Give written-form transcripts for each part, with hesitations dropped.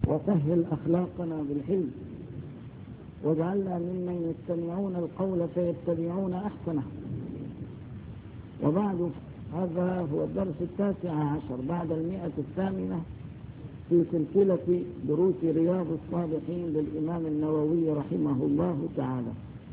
وسهل أخلاقنا بالحلم، واجعلنا ممن يستمعون القول فيتبعون أحسنه. وبعد، هذا هو الدرس 19 بعد 108 في سلسلة دروس رياض الصالحين للإمام النووي رحمه الله تعالى.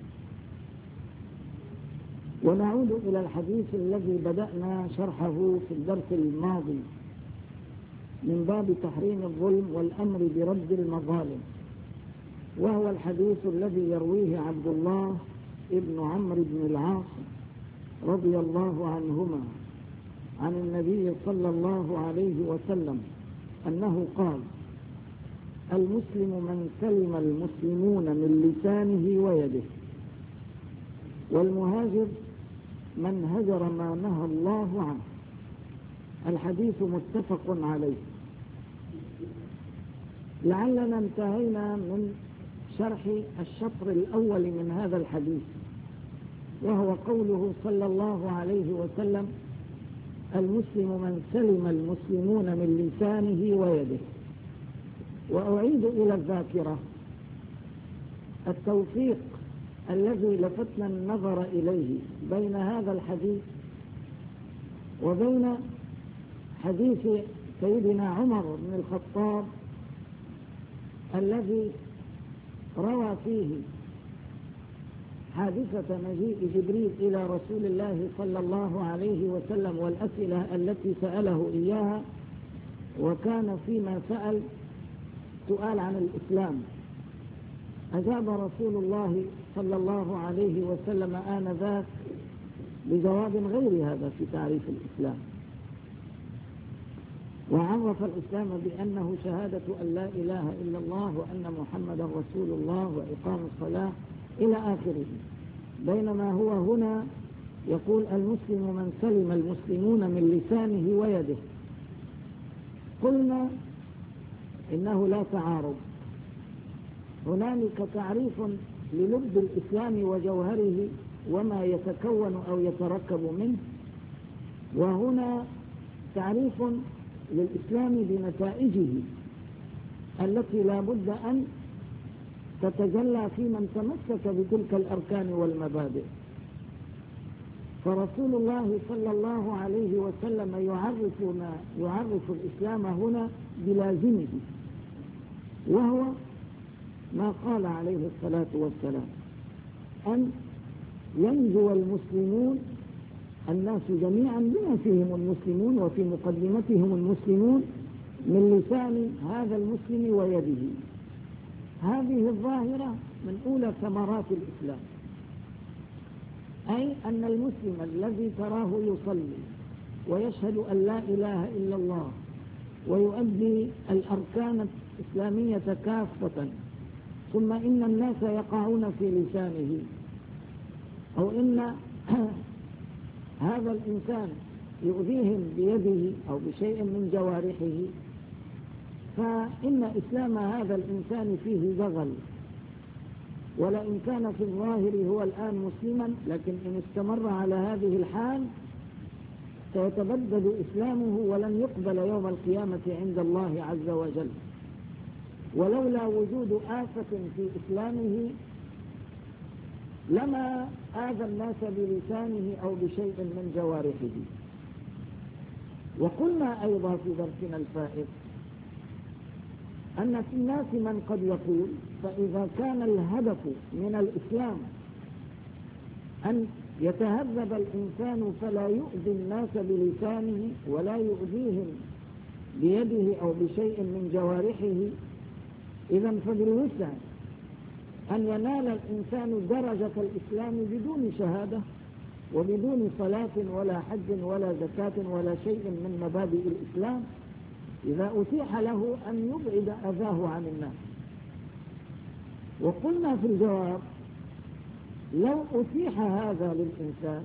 ونعود إلى الحديث الذي بدأنا شرحه في الدرس الماضي من باب تحريم الظلم والأمر برد المظالم، وهو الحديث الذي يرويه عبد الله ابن عمرو بن العاص رضي الله عنهما عن النبي صلى الله عليه وسلم أنه قال: المسلم من سلم المسلمون من لسانه ويده، والمهاجر من هجر ما نهى الله عنه. الحديث متفق عليه. لعلنا انتهينا من شرح الشطر الأول من هذا الحديث، وهو قوله صلى الله عليه وسلم: المسلم من سلم المسلمون من لسانه ويده. وأعيد إلى الذاكرة التوفيق الذي لفتنا النظر إليه بين هذا الحديث وبين حديث سيدنا عمر بن الخطاب الذي روى فيه حادثة مجيء جبريل إلى رسول الله صلى الله عليه وسلم والأسئلة التي سأله إياها، وكان فيما سأل سؤال عن الإسلام. أجاب رسول الله صلى الله عليه وسلم آنذاك بجواب غير هذا في تعريف الإسلام، وعرف الإسلام بأنه شهادة أن لا إله إلا الله وأن محمدا رسول الله وإقام الصلاة إلى آخره. بينما هو هنا يقول: المسلم من سلم المسلمون من لسانه ويده. قلنا إنه لا تعارض، هنالك تعريف للب الإسلام وجوهره وما يتكون أو يتركب منه، وهنا تعريف للإسلام بنتائجه التي لا بد أن تتجلى في من تمسك بتلك الأركان والمبادئ. فرسول الله صلى الله عليه وسلم يعرف الإسلام هنا بلازمه، وهو ما قال عليه الصلاة والسلام: أن ينجو المسلمون، الناس جميعا بما فيهم المسلمون وفي مقدمتهم المسلمون، من لسان هذا المسلم ويده. هذه الظاهرة من أولى ثمرات الإسلام، أي أن المسلم الذي تراه يصلي ويشهد أن لا إله إلا الله ويؤدي الأركان الإسلامية كافة، ثم إن الناس يقعون في لسانه، أو إن هذا الإنسان يؤذيهم بيده أو بشيء من جوارحه، فإن إسلام هذا الإنسان فيه زغل. ولئن كان في الظاهر هو الآن مسلما، لكن إن استمر على هذه الحال سيتبدد إسلامه ولن يقبل يوم القيامة عند الله عز وجل. ولولا وجود آفة في إسلامه لما آذى الناس بلسانه أو بشيء من جوارحه. وقلنا أيضا في درسنا الفائت أن في الناس من قد يقول: فإذا كان الهدف من الإسلام أن يتهذب الإنسان فلا يؤذي الناس بلسانه ولا يؤذيهم بيده أو بشيء من جوارحه، إذن فبالوسع أن ينال الإنسان درجة الإسلام بدون شهادة وبدون صلاة ولا حج ولا زكاة ولا شيء من مبادئ الإسلام، إذا أتيح له أن يبعد أذاه عن الناس. وقلنا في الجواب: لو أتيح هذا للإنسان،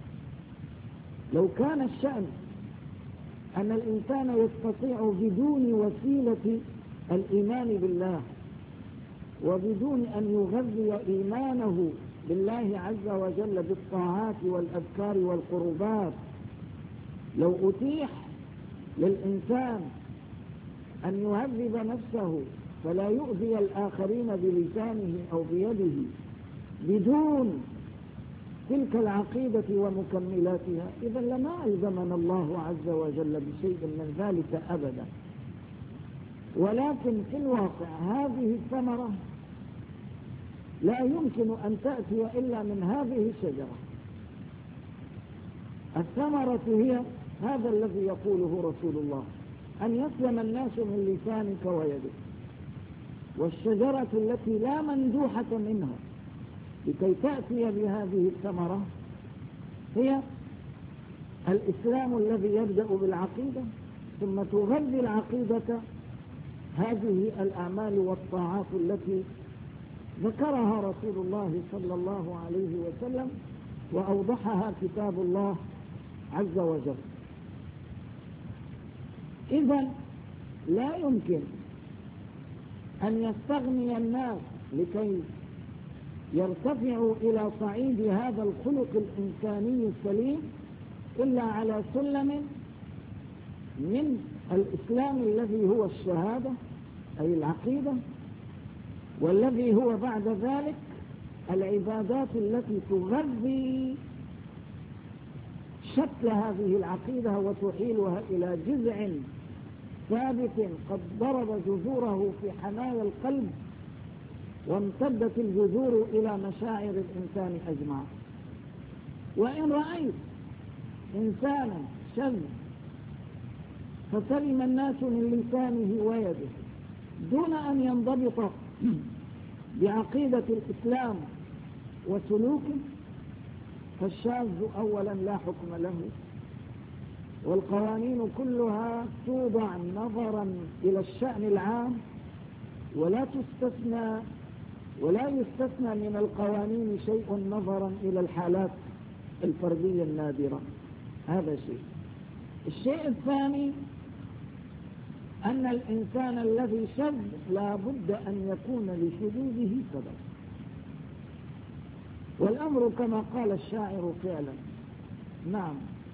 لو كان الشأن أن الإنسان يستطيع بدون وسيلة الإيمان بالله وبدون أن يغذي إيمانه بالله عز وجل بالطاعات والأذكار والقربات، لو أتيح للإنسان أن يهذب نفسه فلا يؤذي الآخرين بلسانه أو بيده بدون تلك العقيدة ومكملاتها، إذا لما ألزمنا الله عز وجل بشيء من ذلك أبدا. ولكن في الواقع هذه الثمرة لا يمكن أن تأتي إلا من هذه الشجرة. الثمرة هي هذا الذي يقوله رسول الله، أن يسلم الناس من لسانك ويدك. والشجرة التي لا مندوحة منها لكي تأتي بهذه الثمرة هي الإسلام الذي يبدأ بالعقيدة، ثم تغذي العقيدة هذه الأعمال والطاعات التي ذكرها رسول الله صلى الله عليه وسلم وأوضحها كتاب الله عز وجل. إذن لا يمكن أن يستغني الناس لكي يرتفعوا إلى صعيد هذا الخلق الإنساني السليم إلا على سلم من الإسلام الذي هو الشهادة أي العقيدة، والذي هو بعد ذلك العبادات التي تغذي شكل هذه العقيدة وتحيلها إلى جذع ثابت قد ضرب جذوره في حنايا القلب وامتدت الجذور إلى مشاعر الإنسان أجمع. وإن رأيت إنسانا شذ فسلم الناس من لسانه ويده دون أن ينضبط بعقيدة الإسلام وسلوكه، فالشاذ أولا لا حكم له، والقوانين كلها توضع نظرا إلى الشأن العام ولا يستثنى من القوانين شيء نظرا إلى الحالات الفردية النادرة. هذا شيء. الشيء الثاني أن الإنسان الذي شذ لا بد أن يكون لشذوذه سبب، والأمر كما قال الشاعر فعلا. نعم.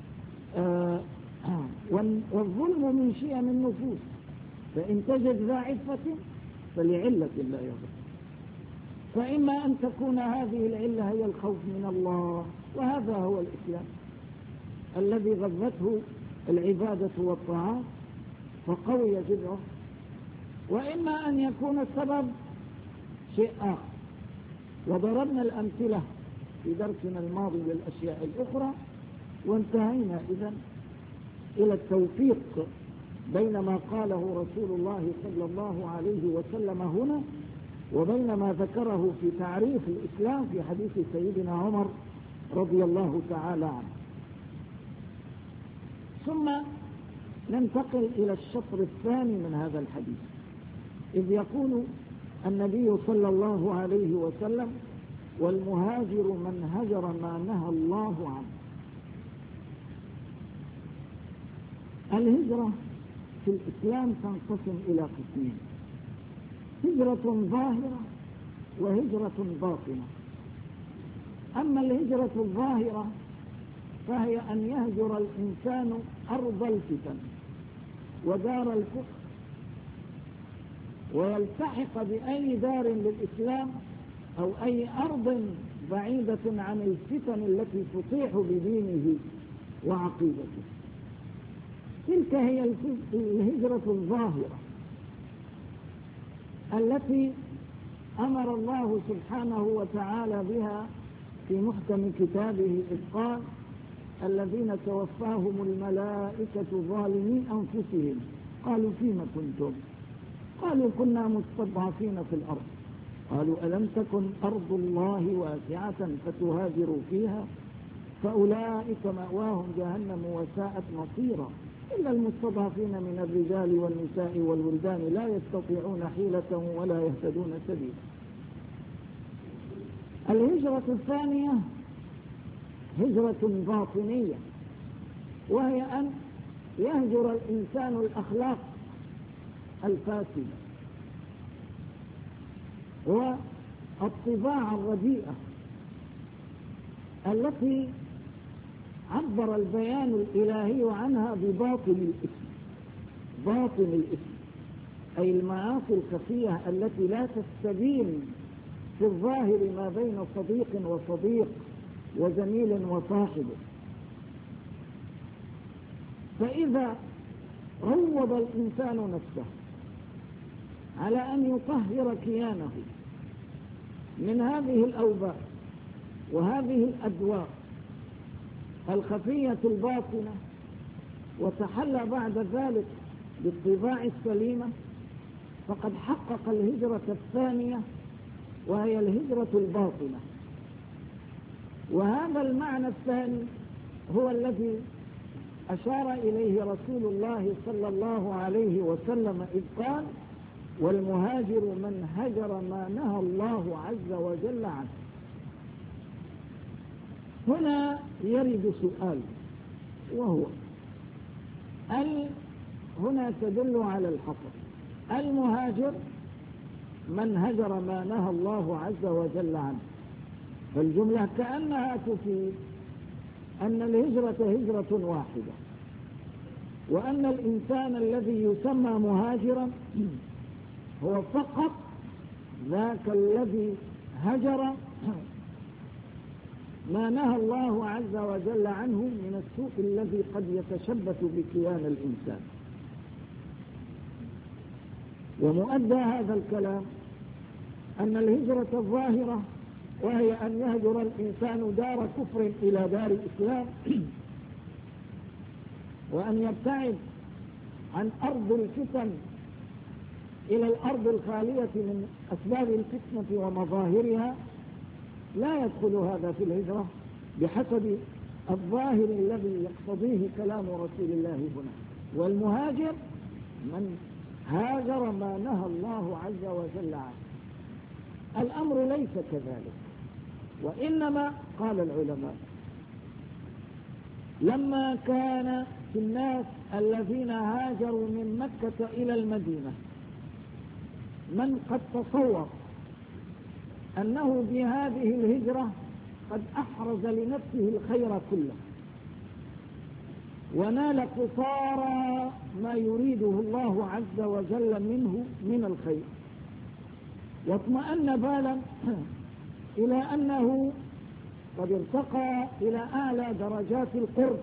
والظلم من شيم النفوس، فإن تجد ذا عفة فلعلة لا يضر. فإما أن تكون هذه العلة هي الخوف من الله، وهذا هو الإسلام الذي غذته العبادة والطاعات فقوي جذعه، وإما أن يكون السبب شيء آخر. وضربنا الأمثلة في درسنا الماضي للأشياء الأخرى، وانتهينا إذن إلى التوفيق بين ما قاله رسول الله صلى الله عليه وسلم هنا وبين ما ذكره في تعريف الإسلام في حديث سيدنا عمر رضي الله تعالى عنه. ثم ننتقل إلى الشطر الثاني من هذا الحديث، إذ يقول النبي صلى الله عليه وسلم: والمهاجر من هجر ما نهى الله عنه. الهجرة في الإسلام تنقسم إلى قسمين: هجرة ظاهرة وهجرة باطنة. أما الهجرة الظاهرة فهي أن يهجر الإنسان أرض الفتن ودار الكفر ويلتحق بأي دار للإسلام أو أي أرض بعيدة عن الفتن التي تطيح بدينه وعقيدته. تلك هي الهجرة الظاهرة التي أمر الله سبحانه وتعالى بها في محكم كتابه إذ قال: الذين توفاهم الملائكة ظالمي أنفسهم قالوا فيما كنتم؟ قالوا كنا مستضعفين في الأرض. قالوا ألم تكن أرض الله واسعة فتهاجروا فيها فأولئك مأواهم جهنم وساءت مصيرا إلا المستضعفين من الرجال والنساء والولدان لا يستطيعون حيلة ولا يهتدون سبيلا. الهجرة الثانية هجرة باطنية، وهي أن يهجر الإنسان الأخلاق الفاسدة والطباع الرديئة التي عبر البيان الإلهي عنها بباطن الإثم. باطن الإثم أي المعاصي الخفية التي لا تستبين في الظاهر ما بين صديق وصديق وزميل وصاحب. فإذا روض الإنسان نفسه على أن يطهر كيانه من هذه الأوباء وهذه الأدواء الخفية الباطنة، وتحلى بعد ذلك بالطباع السليمة، فقد حقق الهجرة الثانية وهي الهجرة الباطنة. وهذا المعنى الثاني هو الذي أشار إليه رسول الله صلى الله عليه وسلم إذ قال: والمهاجر من هجر ما نهى الله عز وجل عنه. هنا يرد سؤال، وهو هنا تدل على الحصر. المهاجر من هجر ما نهى الله عز وجل عنه، فالجملة كأنها تفيد أن الهجرة هجرة واحدة، وأن الإنسان الذي يسمى مهاجرا هو فقط ذاك الذي هجر ما نهى الله عز وجل عنه من السوء الذي قد يتشبث بكيان الإنسان. ومؤدى هذا الكلام أن الهجرة الظاهرة، وهي أن يهجر الإنسان دار كفر إلى دار إسلام، وأن يبتعد عن أرض الفتن إلى الأرض الخالية من أسباب الفتنة ومظاهرها، لا يدخل هذا في الهجرة بحسب الظاهر الذي يقتضيه كلام رسول الله هنا. والمهاجر من هاجر ما نهى الله عز وجل عنه. الأمر ليس كذلك، وإنما قال العلماء لما كان في الناس الذين هاجروا من مكة إلى المدينة من قد تصور أنه بهذه الهجرة قد أحرز لنفسه الخير كله ونال قصارى ما يريده الله عز وجل منه من الخير، واطمأن بالا إلى أنه قد ارتقى إلى أعلى درجات القرب،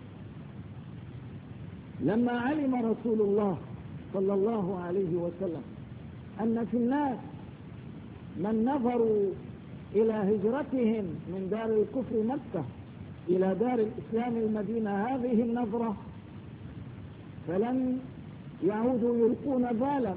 لما علم رسول الله صلى الله عليه وسلم أن في الناس من نظروا إلى هجرتهم من دار الكفر مكة إلى دار الإسلام المدينة هذه النظرة، فلم يعودوا يلقون بالا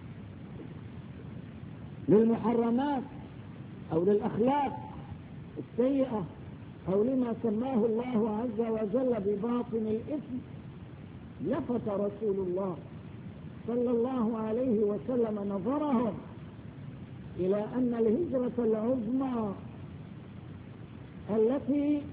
للمحرمات أو للأخلاق السيئة أو لما سماه الله عز وجل بباطن الإثم. لفت رسول الله صلى الله عليه وسلم نظرهم إلى أن الهجرة العظمى التي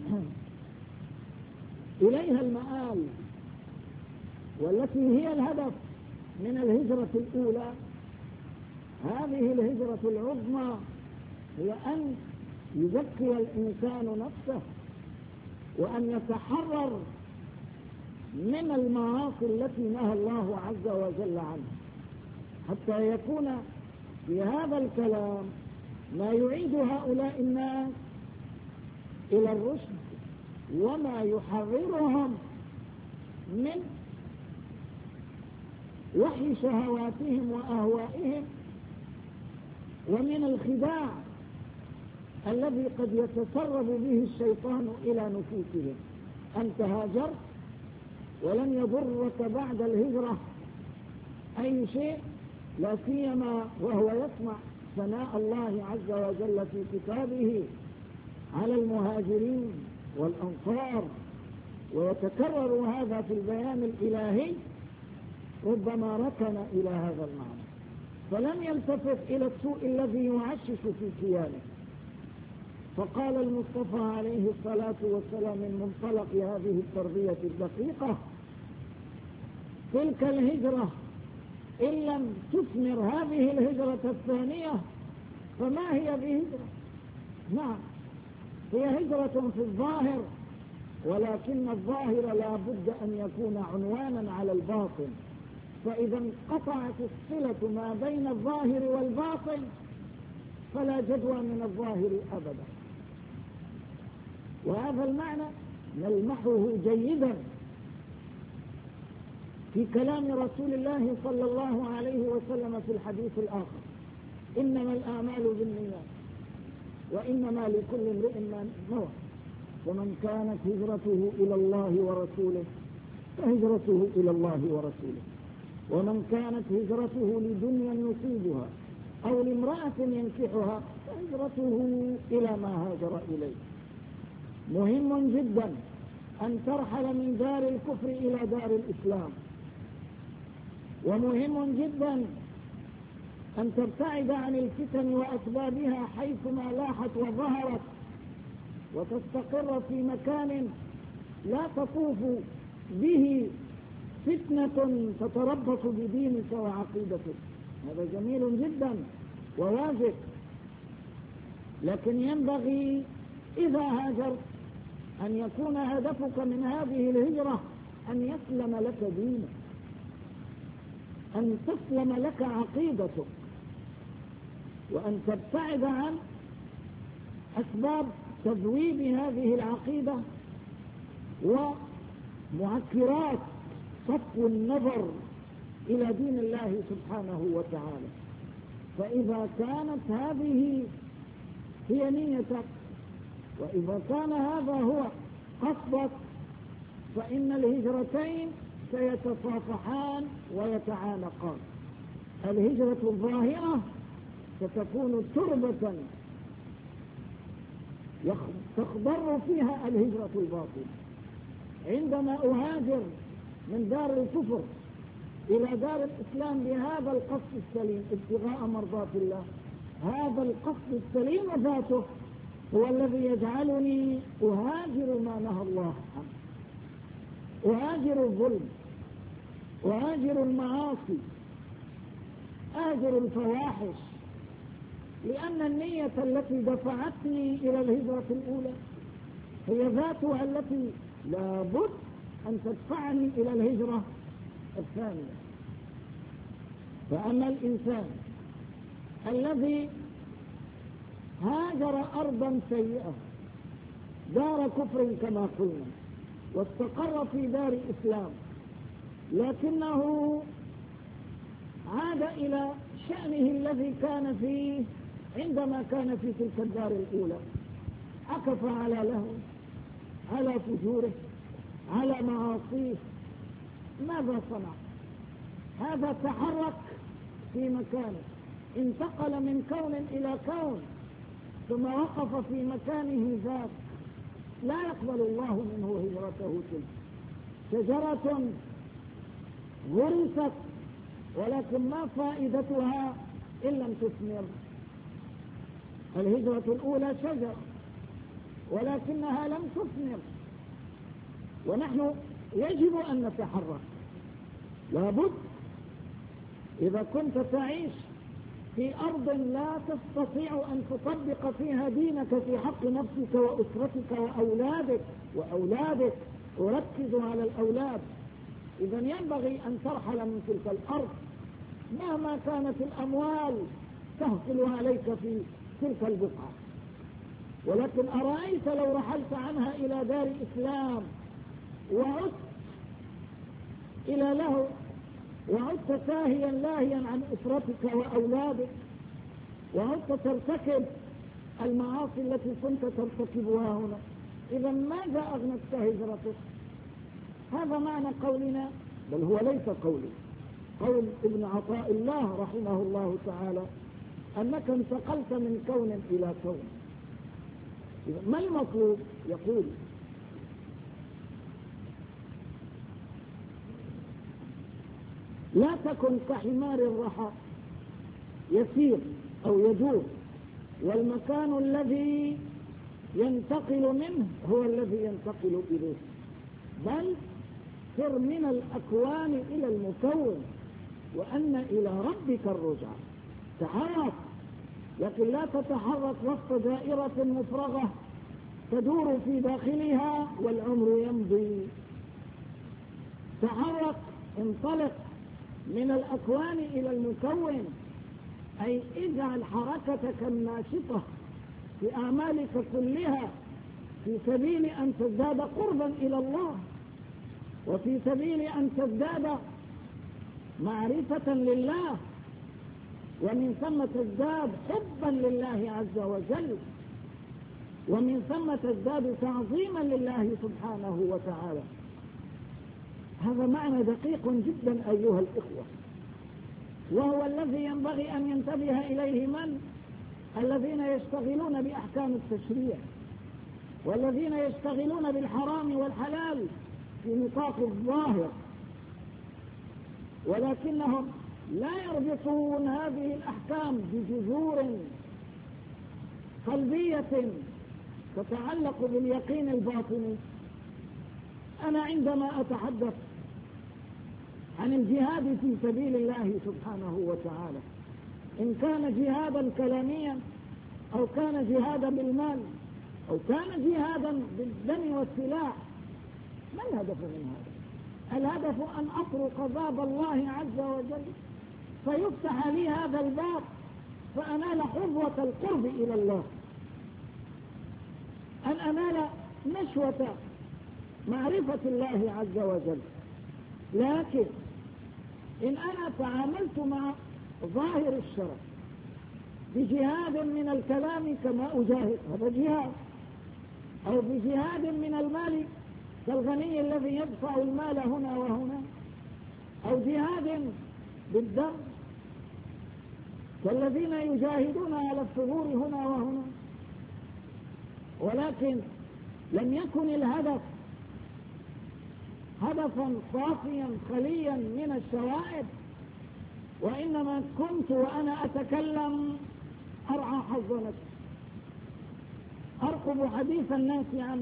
إليها المآل والتي هي الهدف من الهجرة الأولى، هذه الهجرة العظمى هي أن يزكي الإنسان نفسه وأن يتحرر من المعاصي التي نهى الله عز وجل عنها، حتى يكون في هذا الكلام ما يعيد هؤلاء الناس إلى الرشد وما يحررهم من وحي شهواتهم وأهوائهم ومن الخداع الذي قد يتسرب به الشيطان إلى نفوسهم. أنت هاجرت ولن يضرك بعد الهجرة أي شيء، لا سيما وهو يسمع ثناء الله عز وجل في كتابه على المهاجرين والأنصار، ويتكرر هذا في البيان الإلهي، ربما ركن إلى هذا المعنى فلم يلتفت إلى السوء الذي يعشش في كيانه. فقال المصطفى عليه الصلاة والسلام من منطلق هذه التربية الدقيقة: تلك الهجرة إن لم تثمر هذه الهجرة الثانية فما هي بهجرة؟ نعم هي هجرة في الظاهر، ولكن الظاهر لا بد أن يكون عنوانا على الباطن، فإذا انقطعت الصلة ما بين الظاهر والباطن فلا جدوى من الظاهر أبدا. وهذا المعنى نلمحه جيدا في كلام رسول الله صلى الله عليه وسلم في الحديث الآخر: إنما الأعمال بالنيات وإنما لكل امرئ ما نوى، ومن كانت هجرته إلى الله ورسوله فهجرته إلى الله ورسوله، ومن كانت هجرته لدنيا يصيبها أو لامرأة ينكحها فهجرته إلى ما هاجر إليه. مهم جدا أن ترحل من دار الكفر إلى دار الإسلام، ومهم جدا أن تبتعد عن الفتن وأسبابها حيثما لاحت وظهرت، وتستقر في مكان لا تطوف به فتنة تتربص بدينك وعقيدتك. هذا جميل جدا وواجب، لكن ينبغي إذا هاجرت أن يكون هدفك من هذه الهجرة أن يسلم لك دينك، أن تسلم لك عقيدتك، وأن تبتعد عن أسباب تذويب هذه العقيدة ومعكرات صفو النظر إلى دين الله سبحانه وتعالى. فإذا كانت هذه هي نيتك، وإذا كان هذا هو قصدك، فإن الهجرتين سيتصافحان ويتعانقان. الهجرة الظاهرة ستكون تربة تخضر فيها الهجرة الباطنة. عندما أهاجر من دار الكفر إلى دار الإسلام بهذا القصد السليم ابتغاء مرضات الله، هذا القصد السليم ذاته هو الذي يجعلني أهاجر ما نهى الله عنه، أهاجر الظلم، أهاجر المعاصي، أهاجر الفواحش، لأن النية التي دفعتني إلى الهجرة الأولى هي ذاتها التي لابد أن تدفعني إلى الهجرة الثانية. فأما الإنسان الذي هاجر أرضا سيئة دار كفر كما قلنا واستقر في دار إسلام، لكنه عاد إلى شأنه الذي كان فيه عندما كان في تلك الدار الأولى، عكف على له، على فجوره، على معاصيه، ماذا صنع؟ هذا تحرك في مكانه، انتقل من كون إلى كون، ثم وقف في مكانه ذات لا يقبل الله منه هجرته تلك. شجرة غرست ولكن ما فائدتها إن لم تثمر. الهجرة الأولى شجرة ولكنها لم تثمر، ونحن يجب أن نتحرك. لابد إذا كنت تعيش في أرض لا تستطيع أن تطبق فيها دينك في حق نفسك وأسرتك وأولادك، وركز على الأولاد، إذن ينبغي أن ترحل من تلك الأرض مهما كانت الأموال تهطل عليك في تلك البقعة. ولكن أرأيت لو رحلت عنها إلى دار إسلام وعدت إلى له، وعدت ساهيا لاهيا عن أسرتك وأولادك، وعدت ترتكب المعاصي التي كنت ترتكبها هنا، إذا ماذا أغنتك هجرتك؟ هذا معنى قولنا، بل هو ليس قولي، قول ابن عطاء الله رحمه الله تعالى، أنك انتقلت من كون إلى كون. ما المطلوب؟ يقول لا تكن كحمار الرحى يسير أو يدور، والمكان الذي ينتقل منه هو الذي ينتقل إليه، بل سر من الأكوان إلى المكون، وأن إلى ربك الرجعة. تحرك، لكن لا تتحرك وسط دائرة مفرغة تدور في داخلها والعمر يمضي. تحرك، انطلق، من الأكوان إلى المكون، أي اجعل حركتك الناشطة في أعمالك كلها في سبيل أن تزداد قربا إلى الله، وفي سبيل أن تزداد معرفة لله، ومن ثم تزداد حبا لله عز وجل، ومن ثم تزداد تعظيما لله سبحانه وتعالى. هذا معنى دقيق جدا أيها الإخوة، وهو الذي ينبغي أن ينتبه إليه الذين يشتغلون بأحكام التشريع، والذين يشتغلون بالحرام والحلال في نطاق الظاهر، ولكنهم لا يربطون هذه الأحكام بجذور قلبية تتعلق باليقين الباطني. أنا عندما أتحدث عن الجهاد في سبيل الله سبحانه وتعالى، إن كان جهادا كلاميا أو كان جهادا بالمال أو كان جهادا بالدم والسلاح، ما الهدف من هذا؟ الهدف أن أطرق باب الله عز وجل فيفتح لي هذا الباب فأنال حظوة القرب إلى الله، أن أنال نشوة معرفة الله عز وجل. لكن إن أنا تعاملت مع ظاهر الشرع بجهاد من الكلام كما أجاهد، هذا جهاد، أو بجهاد من المال كالغني الذي يدفع المال هنا وهنا، أو جهاد بالدم كالذين يجاهدون على الثغور هنا وهنا، ولكن لم يكن الهدف هدفا صافيا خليا من الشوائب، وإنما كنت وأنا أتكلم أرعى حظ نفسي، أرقب حديث الناس عني،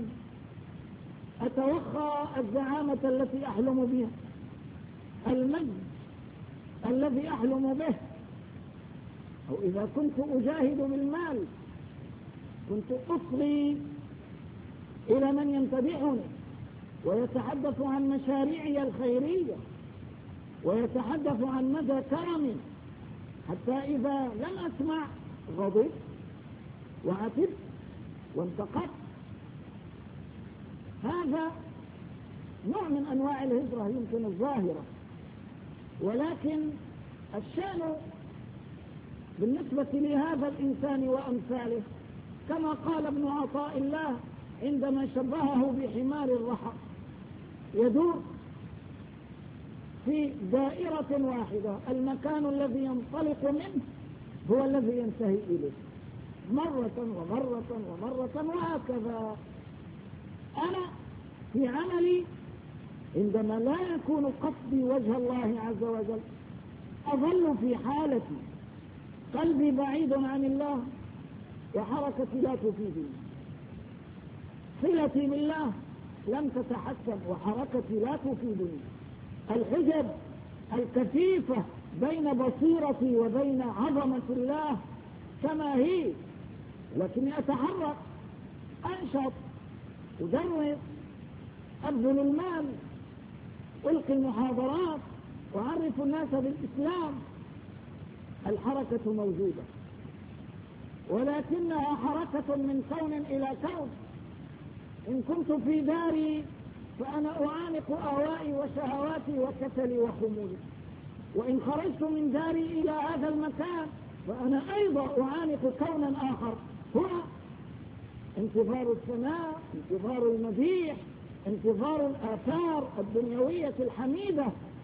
أتوخى الزعامة التي أحلم بها، المجد الذي أحلم به. أو إذا كنت أجاهد بالمال كنت أصغي إلى من ينتبعني ويتحدث عن مشاريعي الخيرية ويتحدث عن مدى كرمي، حتى إذا لم أسمع غضبت وعتبت وانتقدت. هذا نوع من أنواع الهجرة يمكن الظاهرة، ولكن الشأن بالنسبة لهذا الإنسان وأمثاله كما قال ابن عطاء الله عندما شبهه بحمار الرحى يدور في دائرة واحدة، المكان الذي ينطلق منه هو الذي ينتهي إليه مرة ومرة ومرة وهكذا. أنا في عملي عندما لا يكون قصدي وجه الله عز وجل أظل في حالتي قلبي بعيد عن الله وحركتي لا تفيدني، صلتي بالله لم تتحسن وحركتي لا تفيدني، الحجب الكثيفة بين بصيرتي وبين عظمة الله كما هي، لكني أتحرك، أنشط، أدرس، أبذل المال، ألقي المحاضرات، أعرف الناس بالإسلام. الحركة موجودة، ولكنها حركة من كون إلى كون. إن كنت في داري فأنا أعانق أهوائي وشهواتي وكسلي وخمولي، وإن خرجت من داري إلى هذا المكان فأنا أيضا أعانق كونا آخر، هو انتظار الثناء، انتظار المديح، انتظار الآثار الدنيوية الحميدة.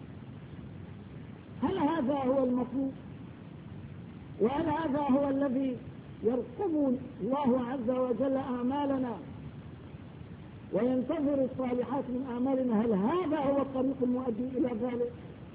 هل هذا هو المطلوب؟ وهل هذا هو الذي يرقب الله عز وجل أعمالنا وينتظر الصالحات من أعمالنا؟ هل هذا هو الطريق المؤدي إلى ذلك؟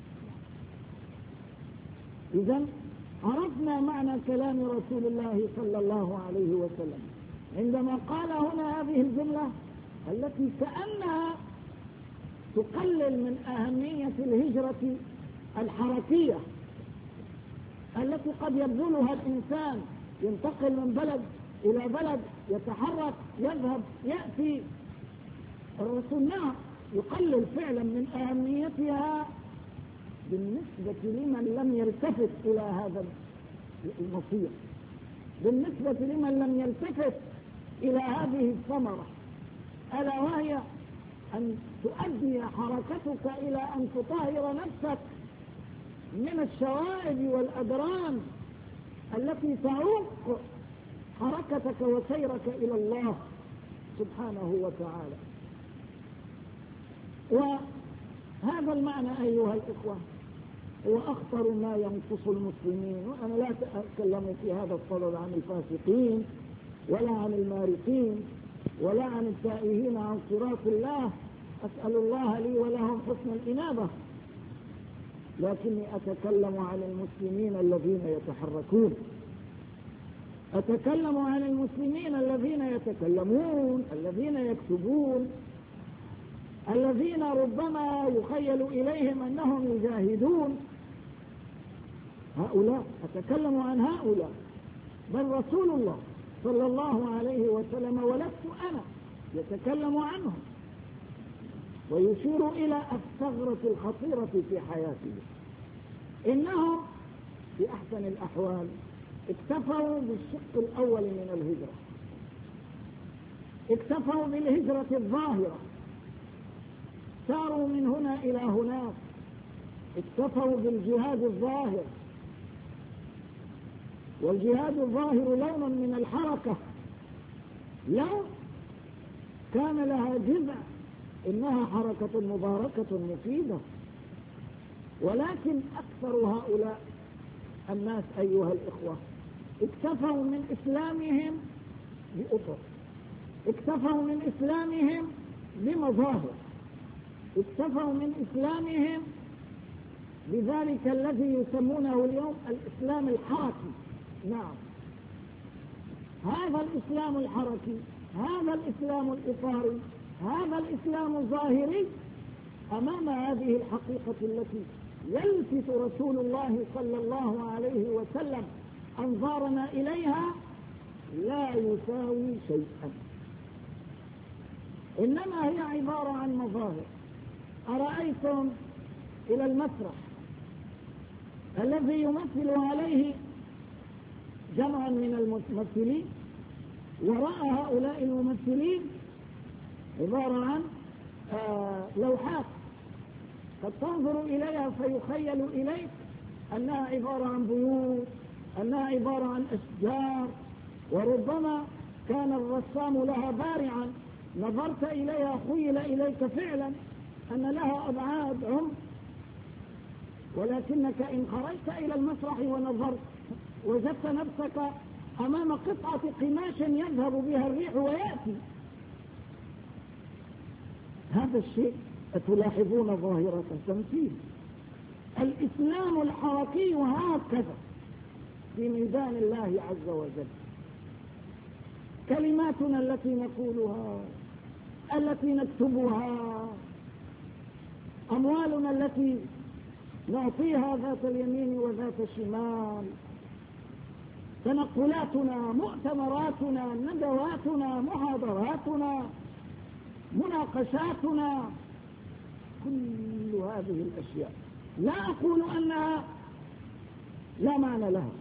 إذن عرفنا معنى كلام رسول الله صلى الله عليه وسلم عندما قال هنا هذه الجملة التي كأنها تقلل من أهمية الهجرة الحركية التي قد يبذلها الإنسان، ينتقل من بلد إلى بلد، يتحرك، يذهب، يأتي. الرسول نعم يقلل فعلا من أهميتها بالنسبة لمن لم يلتفت إلى هذا المصير، بالنسبة لمن لم يلتفت إلى هذه الثمرة، ألا وهي أن تؤدي حركتك إلى أن تطهر نفسك من الشوائب والأدران التي تعوق حركتك وسيرك إلى الله سبحانه وتعالى. وهذا المعنى أيها الإخوة هو أخطر ما ينقص المسلمين. وأنا لا أتكلم في هذا الصدد عن الفاسقين ولا عن المارقين ولا عن التائهين عن صراط الله، أسأل الله لي ولهم حسن الإنابة، لكني أتكلم عن المسلمين الذين يتحركون، أتكلم عن المسلمين الذين يتكلمون، الذين يكتبون، الذين ربما يخيل إليهم أنهم يجاهدون. هؤلاء أتكلم عن هؤلاء، بل رسول الله صلى الله عليه وسلم ولست أنا يتكلم عنهم ويشير إلى الثغرة الخطيرة في حياته. إنهم في أحسن الأحوال اكتفوا بالشق الأول من الهجرة، اكتفوا بالهجرة الظاهرة، ساروا من هنا إلى هناك، اكتفوا بالجهاد الظاهر، والجهاد الظاهر لون من الحركة، لو كان لها جذع إنها حركة مباركة مفيدة. ولكن أكثر هؤلاء الناس أيها الإخوة اكتفوا من إسلامهم بأطر، اكتفوا من إسلامهم بمظاهر، اكتفوا من إسلامهم بذلك الذي يسمونه اليوم الإسلام الحركي. نعم، هذا الإسلام الحركي، هذا الإسلام الإطاري، هذا الإسلام الظاهري أمام هذه الحقيقة التي يلفت رسول الله صلى الله عليه وسلم أنظارنا إليها لا يساوي شيئا، إنما هي عبارة عن مظاهر. أرأيتم إلى المسرح الذي يمثل عليه جمع من الممثلين، وراء هؤلاء الممثلين عبارة عن لوحات قد تنظر إليها فيخيل إليك أنها عبارة عن بيوت، أنها عبارة عن أشجار، وربما كان الرسام لها بارعا، نظرت إليها خيل إليك فعلا أن لها أبعاد عمق، ولكنك إن خرجت إلى المسرح ونظرت وجدت نفسك أمام قطعة قماش يذهب بها الريح ويأتي. هذا الشيء تلاحظون ظاهرة التمثيل. الإسلام الحركي هكذا في ميدان الله عز وجل. كلماتنا التي نقولها، التي نكتبها، أموالنا التي نعطيها ذات اليمين وذات الشمال، تنقلاتنا، مؤتمراتنا، ندواتنا، محاضراتنا، مناقشاتنا، كل هذه الأشياء لا أقول أنها لا معنى لها،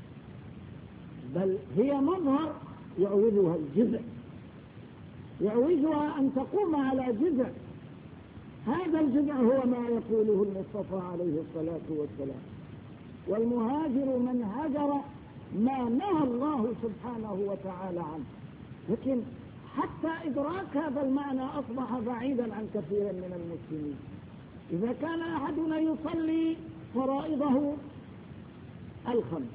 بل هي مظهر يعوزها الجذع، يعوزها أن تقوم على جذع. هذا الجذع هو ما يقوله المصطفى عليه الصلاة والسلام: والمهاجر من هجر ما نهى الله سبحانه وتعالى عنه. لكن حتى إدراك هذا المعنى أصبح بعيدا عن كثير من المسلمين. إذا كان أحدنا يصلي فرائضه الخمس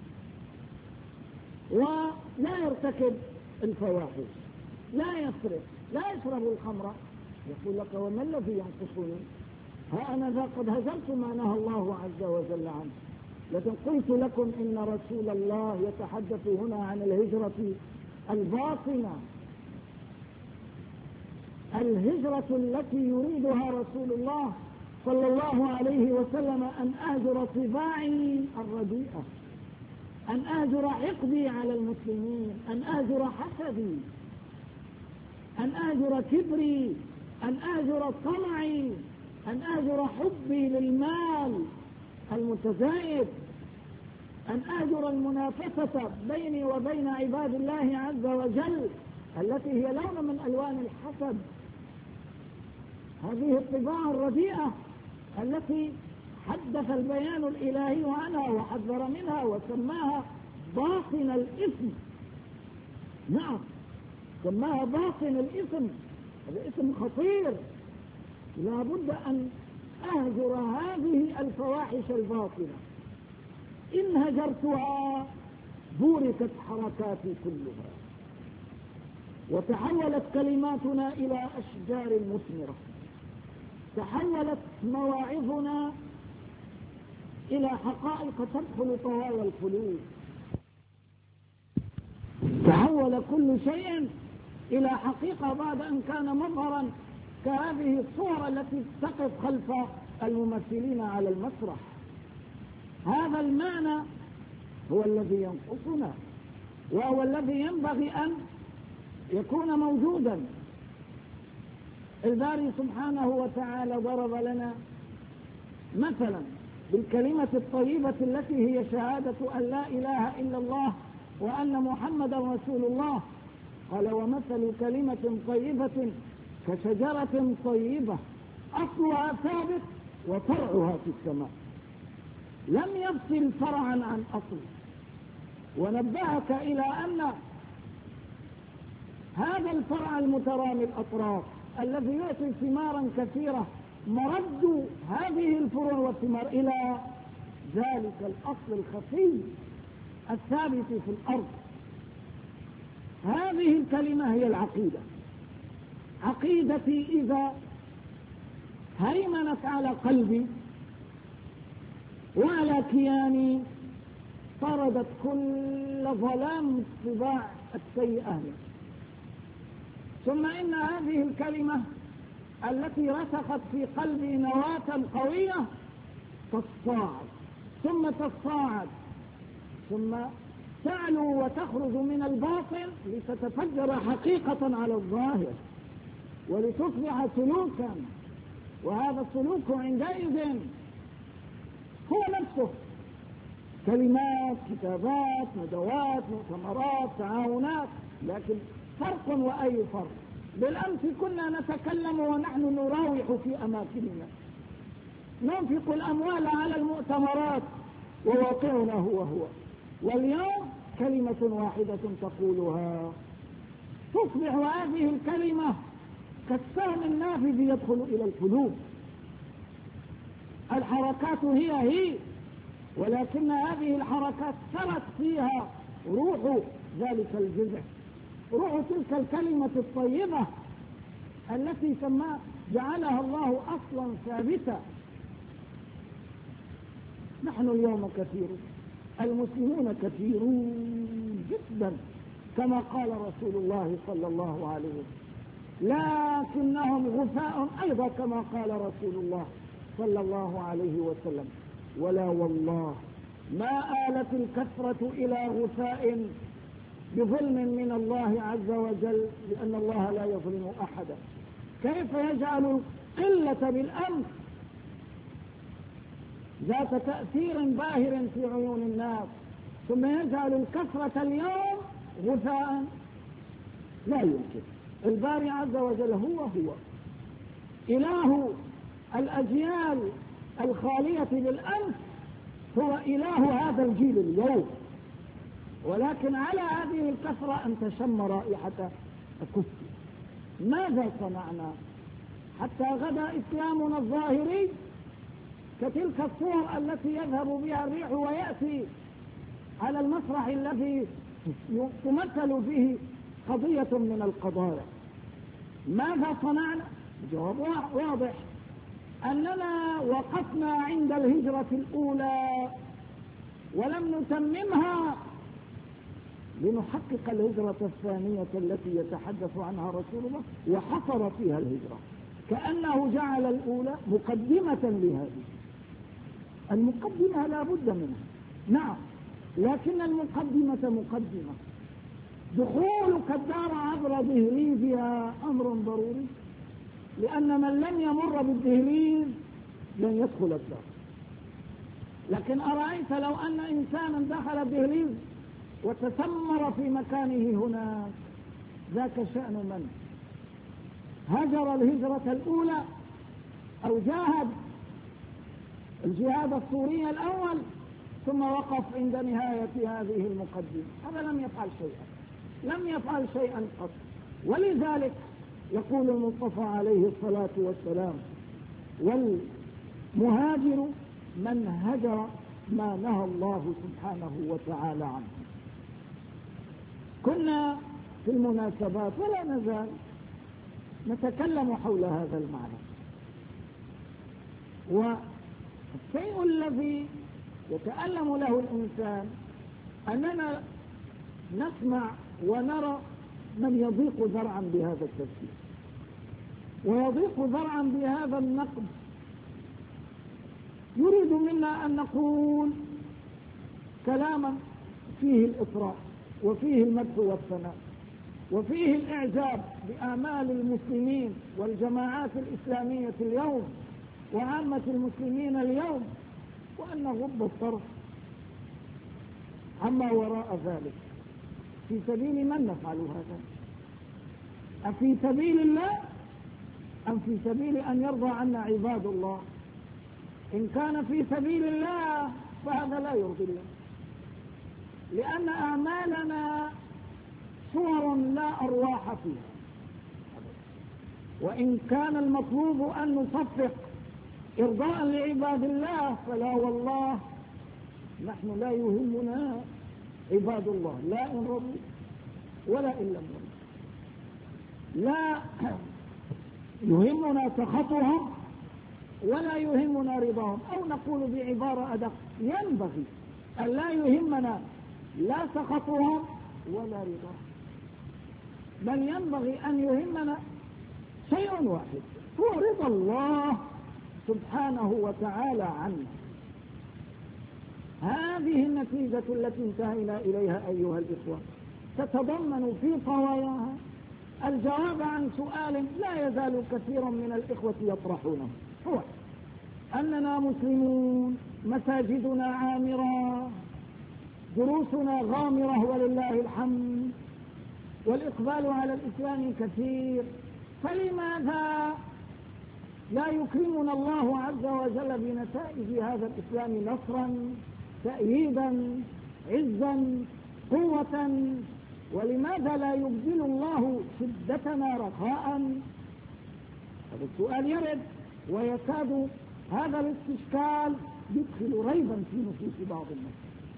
ولا يرتكب الفواحش، لا يسرق، لا يشرب الخمر، يقول لك: وما الذي ينقصني؟ ها أنا ذا قد هجرت ما نهى الله عز وجل عنه. لكن قلت لكم إن رسول الله يتحدث هنا عن الهجرة الباطنة، الهجرة التي يريدها رسول الله صلى الله عليه وسلم: أن أهجر طباعي الرديئة، أن أهجر حقدي على المسلمين، أن أهجر حسدي، أن أهجر كبري، أن أهجر طمعي، أن أهجر حبي للمال المتزايد، أن أهجر المنافسة بيني وبين عباد الله عز وجل التي هي لون من ألوان الحسد. هذه الطباع الرديئة التي حدث البيان الإلهي عنها وحذر منها وسماها باطن الإثم. نعم، سماها باطن الإثم. هذا اسم خطير، لا بد أن أهجر هذه الفواحش الباطنة. إن هجرتها بوركت حركاتي كلها، وتحولت كلماتنا إلى أشجار مثمرة، تحولت مواعظنا إلى حقائق تدخل طوال القلوب، تحول كل شيء إلى حقيقة بعد أن كان مظهرا كهذه الصور التي تقف خلف الممثلين على المسرح. هذا المعنى هو الذي ينقصنا، وهو الذي ينبغي أن يكون موجودا. الباري سبحانه وتعالى ضرب لنا مثلا بالكلمة الطيبة التي هي شهادة أن لا إله إلا الله وأن محمد رسول الله. قال: ومثل كلمة طيبة كشجرة طيبة أصلها ثابت وفرعها في السماء. لم يفصل فرعا عن أصل، ونبهك إلى أن هذا الفرع المترامي الأطراف الذي يعطي ثمارا كثيرة مرد هذه الفروع والثمار إلى ذلك الأصل الخفي الثابت في الأرض. هذه الكلمة هي العقيدة. عقيدتي إذا هيمنت على قلبي وعلى كياني طردت كل ظلام الطباع السيئة. ثم إن هذه الكلمة التي رسخت في قلبي نواة قوية تصاعد ثم تصاعد ثم تعلو وتخرج من الباطن لتتفجر حقيقة على الظاهر ولتصبح سلوكا. وهذا السلوك عندئذ هو نفسه كلمات، كتابات، ندوات، مؤتمرات، تعاونات، لكن فرق وأي فرق. بالأمس كنا نتكلم ونحن نراوح في أماكننا، ننفق الأموال على المؤتمرات وواقعنا هو، واليوم كلمة واحدة تقولها تصبح هذه الكلمة كالسهم النافذ يدخل إلى القلوب. الحركات هي ولكن هذه الحركات سرت فيها روح ذلك الجذع، روح تلك الكلمة الطيبة التي جعلها الله أصلا ثابتا. نحن اليوم كثيرون، المسلمون كثيرون جدا كما قال رسول الله صلى الله عليه وسلم، لكنهم غثاء أيضا كما قال رسول الله صلى الله عليه وسلم. ولا والله ما آلت الكثرة إلى غثاء بظلم من الله عز وجل، لأن الله لا يظلم أحدا. كيف يجعل القلة بالأمس ذات تأثير باهر في عيون الناس ثم يجعل الكثرة اليوم غثاء؟ لا يمكن. الباري عز وجل هو إله الأجيال الخالية بالأمس، هو إله هذا الجيل اليوم، ولكن على هذه الكثرة أن تشم رائحة الكفر. ماذا صنعنا حتى غدا إسلامنا الظاهري كتلك الصور التي يذهب بها الريح ويأتي على المسرح الذي تمثل فيه قضية من القضايا؟ ماذا صنعنا؟ جواب واضح، أننا وقفنا عند الهجرة الأولى ولم نتممها لنحقق الهجرة الثانية التي يتحدث عنها رسول الله وحصر فيها الهجرة، كأنه جعل الأولى مقدمة لهذه. المقدمة لا بد منها، نعم، لكن المقدمة مقدمة. دخولك الدار عبر ظهري فيها أمر ضروري، لأن من لم يمر بالدهليز لن يدخل الدار. لكن أرأيت لو أن إنسانا دخل الدهليز وتسمر في مكانه هناك، ذاك شأن من هجر الهجرة الأولى أو جاهد الجهاد السوري الأول ثم وقف عند نهاية هذه المقدمة، هذا لم يفعل شيئا، لم يفعل شيئا قط. ولذلك يقول المصطفى عليه الصلاة والسلام: والمهاجر من هجر ما نهى الله سبحانه وتعالى عنه. كنا في المناسبات ولا نزال نتكلم حول هذا المعنى، والشيء الذي يتألم له الإنسان أننا نسمع ونرى من يضيق ذرعا بهذا التفسير ويضيق ذرعا بهذا النقد، يريد منا أن نقول كلاما فيه الإطراء وفيه المدح والثناء وفيه الإعجاب بآمال المسلمين والجماعات الإسلامية اليوم وعامة المسلمين اليوم، وأن نغض الطرف عما وراء ذلك. في سبيل من نفعل هذا؟ أفي سبيل الله أم في سبيل أن يرضى عنا عباد الله؟ إن كان في سبيل الله فهذا لا يرضي الله، لأن أعمالنا صور لا أرواح فيها. وإن كان المطلوب أن نصفق إرضاء لعباد الله فلا والله، نحن لا يهمنا عباد الله، لا إن رضوا ولا إن لم يرضوا، لا يهمنا سخطهم ولا يهمنا رضاهم. أو نقول بعبارة أدق: ينبغي أن لا يهمنا لا سخطهم ولا رضاهم، بل ينبغي أن يهمنا شيء واحد، هو رضا الله سبحانه وتعالى عنا. هذه النتيجة التي انتهينا إليها أيها الإخوة تتضمن في طواياها الجواب عن سؤال لا يزال كثير من الإخوة يطرحونه، هو أننا مسلمون، مساجدنا عامرة، دروسنا غامرة ولله الحمد، والإقبال على الإسلام كثير، فلماذا لا يكرمنا الله عز وجل بنتائج هذا الإسلام نصرا، تأييدا، عزا، قوة؟ ولماذا لا يبدل الله شدتنا رخاء؟ هذا السؤال يرد، ويكاد هذا الاستشكال يدخل ريبا في نفوس بعض الناس.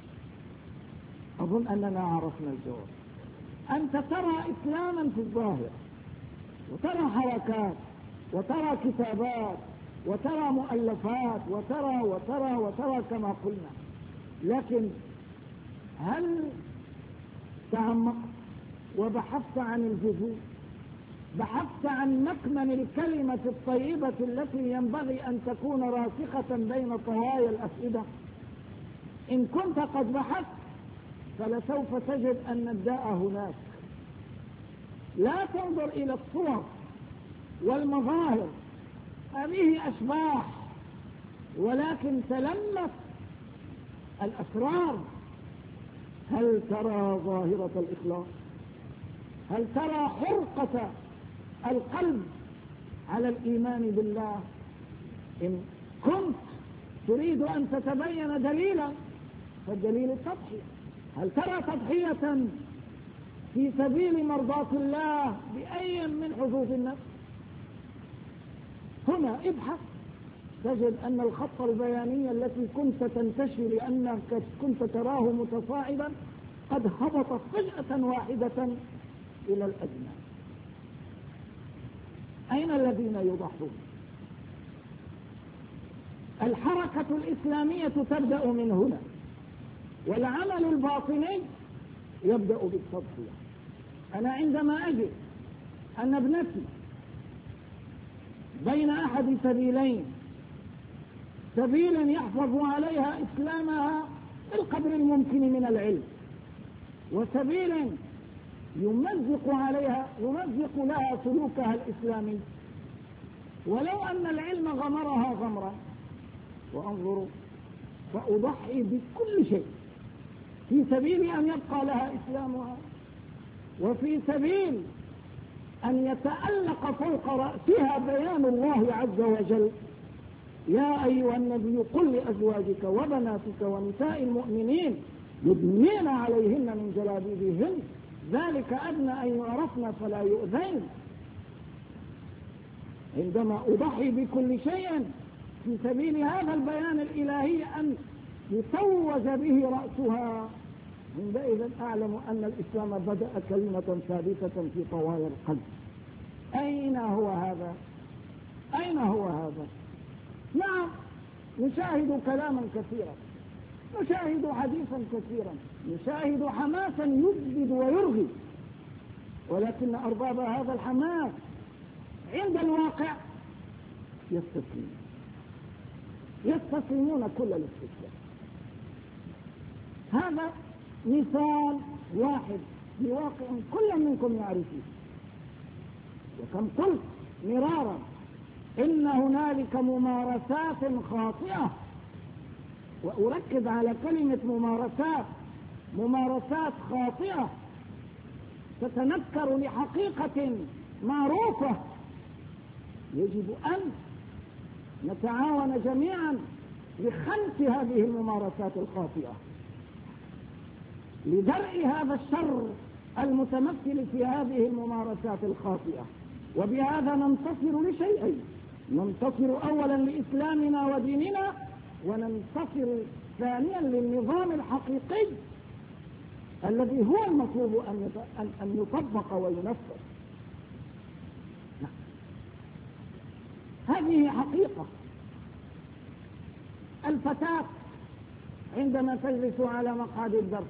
أظن أننا عرفنا الجواب. أنت ترى إسلاما في الظاهر، وترى حركات، وترى كتابات، وترى مؤلفات، وترى وترى وترى كما قلنا، لكن هل تعمقت وبحثت عن الجذور، بحثت عن مكمن الكلمة الطيبة التي ينبغي أن تكون راسخة بين طوايا الأفئدة؟ إن كنت قد بحثت فلسوف تجد أن الداء هناك. لا تنظر إلى الصور والمظاهر، هذه أشباح، ولكن تلمس الأسرار. هل ترى ظاهرة الإخلاص؟ هل ترى حرقة القلب على الإيمان بالله؟ إن كنت تريد أن تتبين دليلا فالدليل التضحية. هل ترى تضحية في سبيل مرضاة الله بأي من حظوظ النفس؟ هنا ابحث تجد أن الخط البياني التي كنت تنتشي لأنك كنت تراه متصاعدا قد هبط فجأة واحدة إلى الأدنى. أين الذين يضحون؟ الحركة الإسلامية تبدأ من هنا، والعمل الباطني يبدأ بالتضحية. أنا عندما أجد أن ابنتي بين أحد سبيلين، سبيل يحفظ عليها إسلامها بالقدر الممكن من العلم، وسبيل يمزق لها سلوكها الإسلامي، ولو أن العلم غمرها غمرا. وانظروا، فأضحي بكل شيء في سبيل أن يبقى لها إسلامها، وفي سبيل أن يتألق فوق رأسها بيان الله عز وجل: يا أيها النبي قل لأزواجك وبناتك ونساء المؤمنين يدنين عليهن من جلابيبهن ذلك أدنى أن يعرفن فلا يؤذين. عندما أضحي بكل شيء في سبيل هذا البيان الإلهي أن يتوج به رأسها، عندئذ أعلم أن الإسلام بدأ كلمة ثابتة في طوال القلب. أين هو هذا؟ أين هو هذا؟ نعم، نشاهد كلاما كثيرا، نشاهد حديثا كثيرا، نشاهد حماسا يجدد ويرغي، ولكن أرباب هذا الحماس عند الواقع يستسلمون كل الاستسلام. هذا مثال واحد بواقع كل منكم يعرفه. وكم قلت مرارا إن هنالك ممارسات خاطئة، وأركز على كلمة ممارسات خاطئة تتنكر لحقيقة معروفة. يجب أن نتعاون جميعا لخنس هذه الممارسات الخاطئة، لدرء هذا الشر المتمثل في هذه الممارسات الخاطئة. وبهذا ننتصر لشيئين: ننتصر أولا لإسلامنا وديننا، وننتصر ثانيا للنظام الحقيقي الذي هو المطلوب أن يطبق وينفذ. هذه حقيقة. الفتاة عندما تجلس على مقعد الدرس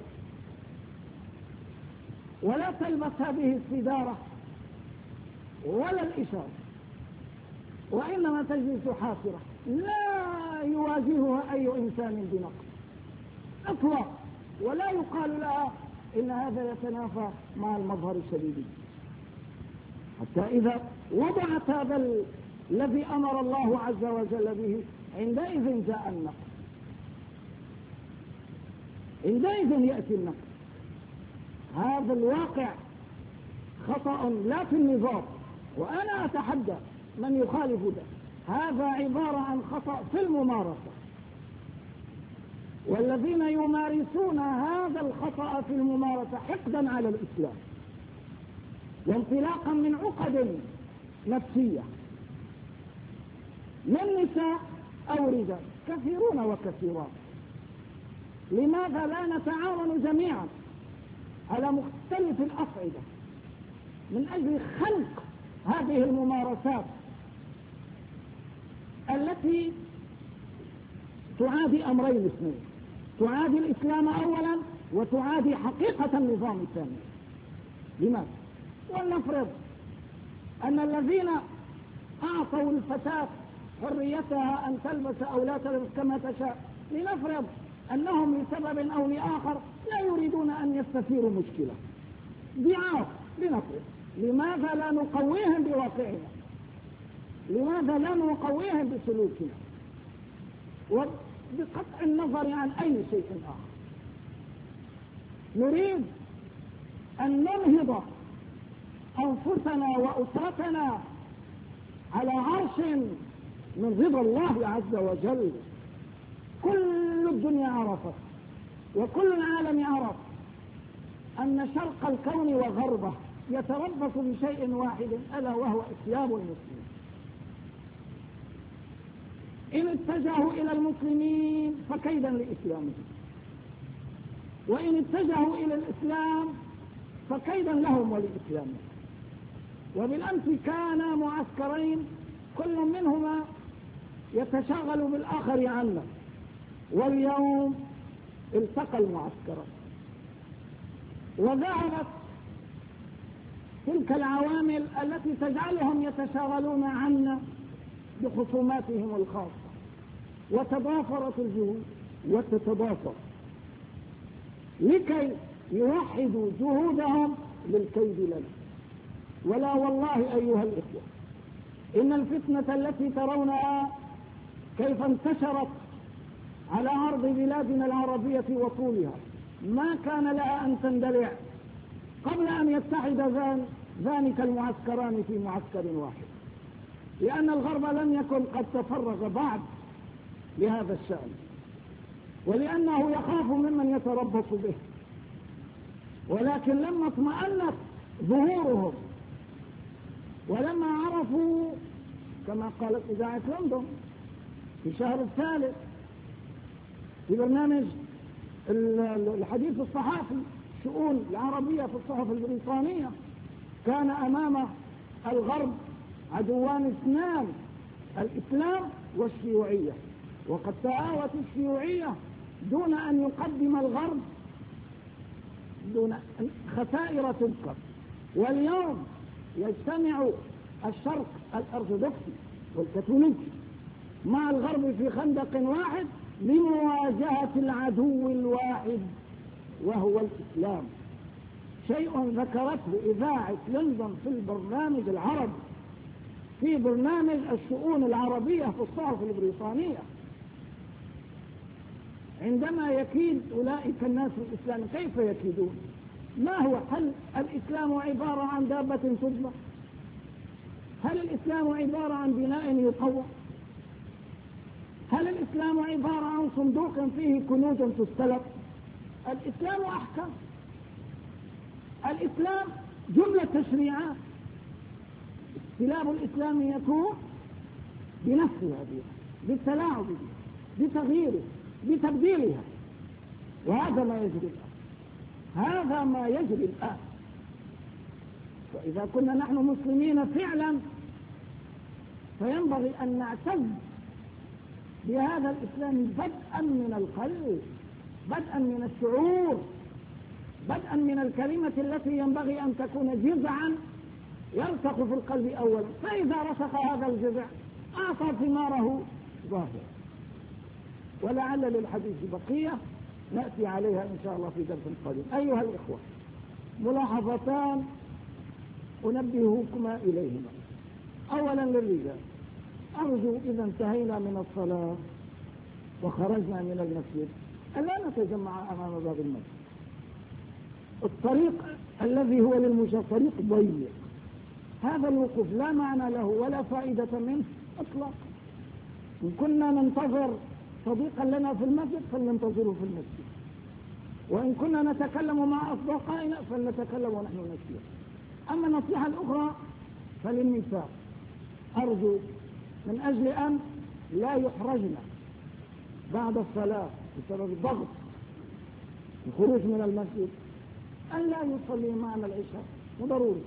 ولا تلبس هذه السدارة ولا الإشارة، وإنما تجلس حافرة، لا يواجهها أي إنسان بنقص إطلاق، ولا يقال لها إن هذا يتنافى مع المظهر الشديد، حتى إذا وضعت هذا الذي أمر الله عز وجل به عندئذ جاء النقص، عندئذ يأتي النقص. هذا الواقع خطأ لا في النظام، وأنا أتحدى من يخالف ده، هذا عبارة عن خطأ في الممارسة. والذين يمارسون هذا الخطأ في الممارسة حقدا على الإسلام وانطلاقا من عقد نفسية من نساء أو رجال كثيرون وكثيرات. لماذا لا نتعاون جميعا على مختلف الأصعدة من أجل خلق هذه الممارسات التي تعادي أمرين اثنين: تعادي الإسلام أولا، وتعادي حقيقة النظام الثاني. لماذا؟ ولنفرض أن الذين أعطوا الفتاة حريتها أن تلبس أو لا تلبس كما تشاء، لنفرض أنهم لسبب أو لآخر لا يريدون أن يستثيروا مشكلة ضعاف، لنفرض، لماذا لا نقويهم بواقعنا؟ لماذا لا نقويهم بسلوكنا؟ وبقطع النظر عن أي شيء آخر نريد أن ننهض أنفسنا وأسرتنا على عرش من رضا الله عز وجل. كل الدنيا عرفت وكل العالم عرف أن شرق الكون وغربه يتربص بشيء واحد، ألا وهو إسلام المسلمين. إن اتجهوا إلى المسلمين فكيدا لإسلامهم، وإن اتجهوا إلى الإسلام فكيدا لهم ولإسلامهم. وبالأمس كان معسكرين كل منهما يتشاغل بالآخر عنا، واليوم التقى المعسكران، وذهبت تلك العوامل التي تجعلهم يتشاغلون عنا بخصوماتهم الخاصة، وتضافرت الجهود وتتضافر لكي يوحدوا جهودهم للكيد لنا. ولا والله أيها الإخوة، إن الفتنة التي ترونها كيف انتشرت على أرض بلادنا العربية وطولها ما كان لها أن تندلع قبل أن يتحد ذلك المعسكران في معسكر واحد، لأن الغرب لم يكن قد تفرغ بعد لهذا الشأن، ولأنه يخاف ممن يتربص به. ولكن لما اطمأنت ظهورهم ولما عرفوا كما قالت إذاعة لندن في شهر الثالث في برنامج الحديث الصحافي الشؤون العربية في الصحف البريطانية، كان أمام الغرب عدوان اثنان، الإسلام والشيوعية، وقد تآوت الشيوعية دون أن يقدم الغرب دون خسائر تذكر. واليوم يجتمع الشرق الأرثوذكسي والكاثوليكي مع الغرب في خندق واحد لمواجهة العدو الواحد وهو الإسلام. شيء ذكرته إذاعة لندن في البرنامج العربي في برنامج الشؤون العربية في الصحف البريطانية، عندما يكيد أولئك الناس الإسلام كيف يكيدون؟ ما هو؟ هل الإسلام عبارة عن دابة تذبح؟ هل الإسلام عبارة عن بناء يطوع؟ هل الإسلام عبارة عن صندوق فيه كنوز تستلق؟ الإسلام أحكام، الإسلام جملة تشريعات، استلاب الإسلام يكون بنفسها بالتلاعب بتغييره بتبديلها، وهذا ما يجري الآن، هذا ما يجري الآن. وإذا كنا نحن مسلمين فعلا فينبغي أن نعتز بهذا الإسلام بدءا من القلب، بدءا من الشعور، بدءا من الكلمة التي ينبغي أن تكون جذعا يرسخ في القلب أولا، فإذا رسخ هذا الجذع أعطى ثماره ظاهرة. ولعل للحديث بقية نأتي عليها إن شاء الله في درس قادم. أيها الإخوة، ملاحظتان أنبهكما إليهما. أولا للرجال، أرجو إذا انتهينا من الصلاة وخرجنا من المسجد ألا نتجمع أمام باب المسجد. الطريق الذي هو للمشاة طريق ضيق، هذا الوقوف لا معنى له ولا فائدة منه أطلاقا. إن كنا ننتظر صديقا لنا في المسجد فلننتظره في المسجد، وإن كنا نتكلم مع أصدقائنا فلنتكلم ونحن نسير. أما النصيحة الأخرى فللنساء، أرجو من أجل أن لا يحرجن بعد الصلاة بسبب الضغط الخروج من المسجد أن لا يصلي معنا العشاء، وضروري.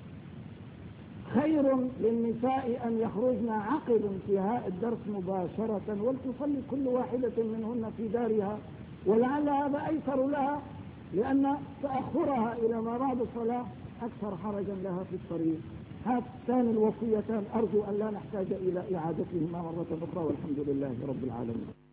خير للنساء أن يخرجن عقب انتهاء الدرس مباشرة ولتصلي كل واحدة منهن في دارها، ولعل هذا أيسر لها، لأن تأخرها إلى ما بعد الصلاة أكثر حرجا لها في الطريق. هاتان الوصيتان أرجو أن لا نحتاج إلى إعادتهما مرة أخرى، والحمد لله رب العالمين.